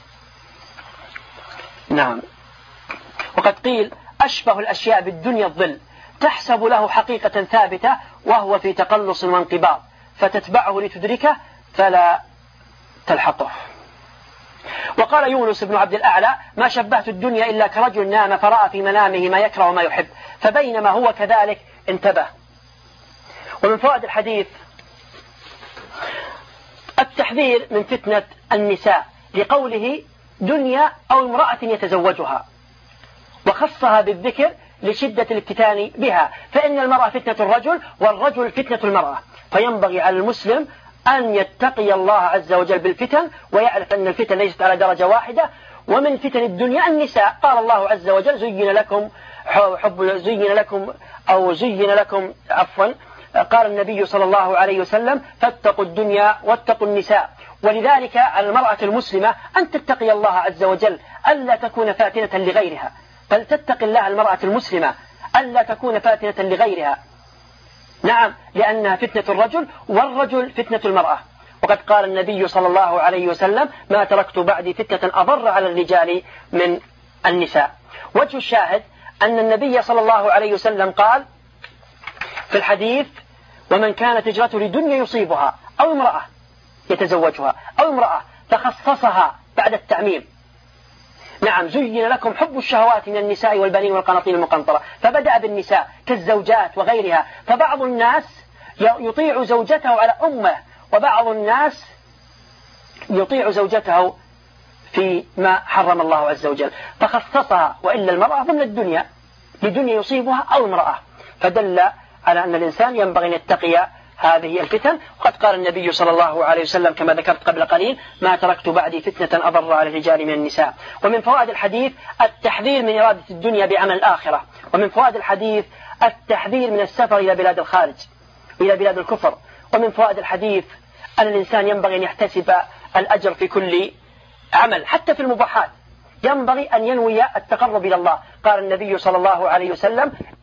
نعم. وقد قيل: أشبه الأشياء بالدنيا الظل، تحسب له حقيقة ثابتة وهو في تقلص وانقباض، فتتبعه لتدركه فلا تلحقه. وقال يونس بن عبد الأعلى: ما شبهت الدنيا إلا كرجل نام فرأى في منامه ما يكره وما يحب، فبينما هو كذلك انتبه. ومن فوائد الحديث التحذير من فتنة النساء، لقوله: دنيا أو امرأة يتزوجها، وخصها بالذكر لشدة الابتتان بها، فإن المرأة فتنة الرجل والرجل فتنة المرأة، فينبغي على المسلم أن يتقي الله عز وجل بالفتن، ويعرف أن الفتن ليست على درجة واحدة. ومن فتن الدنيا النساء، قال الله عز وجل: زين لكم حب زين لكم أو زين لكم عفوا قال النبي صلى الله عليه وسلم: فاتقوا الدنيا واتقوا النساء. ولذلك على المرأة المسلمة أن تتقي الله عز وجل ألا تكون فاتنة لغيرها، بل تتقي الله المرأة المسلمة ألا تكون فاتنة لغيرها. نعم، لأنها فتنة الرجل والرجل فتنة المرأة. وقد قال النبي صلى الله عليه وسلم: ما تركت بعدي فتنة أضر على الرجال من النساء. وجه الشاهد أن النبي صلى الله عليه وسلم قال في الحديث: ومن كانت هجرته لدنيا يصيبها أو امرأة يتزوجها أو امرأة، فخصصها بعد التعميم. نعم، زين لكم حب الشهوات من النساء والبنين والقناطير المقنطرة، فبدأ بالنساء كالزوجات وغيرها. فبعض الناس يطيع زوجته على أمه، وبعض الناس يطيع زوجته في ما حرم الله عز وجل، فخصصها. وإلا المرأة ضمن الدنيا لدنيا يصيبها أو امرأة، فدل على أن الإنسان ينبغي أن يتقي هذه الفتن. وقد قال النبي صلى الله عليه وسلم كما ذكرت قبل قليل: ما تركت بعدي فتنة أضر على الرجال من النساء. ومن فوائد الحديث التحذير من إرادة الدنيا بعمل الآخرة. ومن فوائد الحديث التحذير من السفر إلى بلاد الخارج، إلى بلاد الكفر. ومن فوائد الحديث أن الإنسان ينبغي أن يحتسب الأجر في كل عمل، حتى في المباحات ينبغي أن ينوي التقرب إلى الله. قال النبي صلى الله عليه وسلم: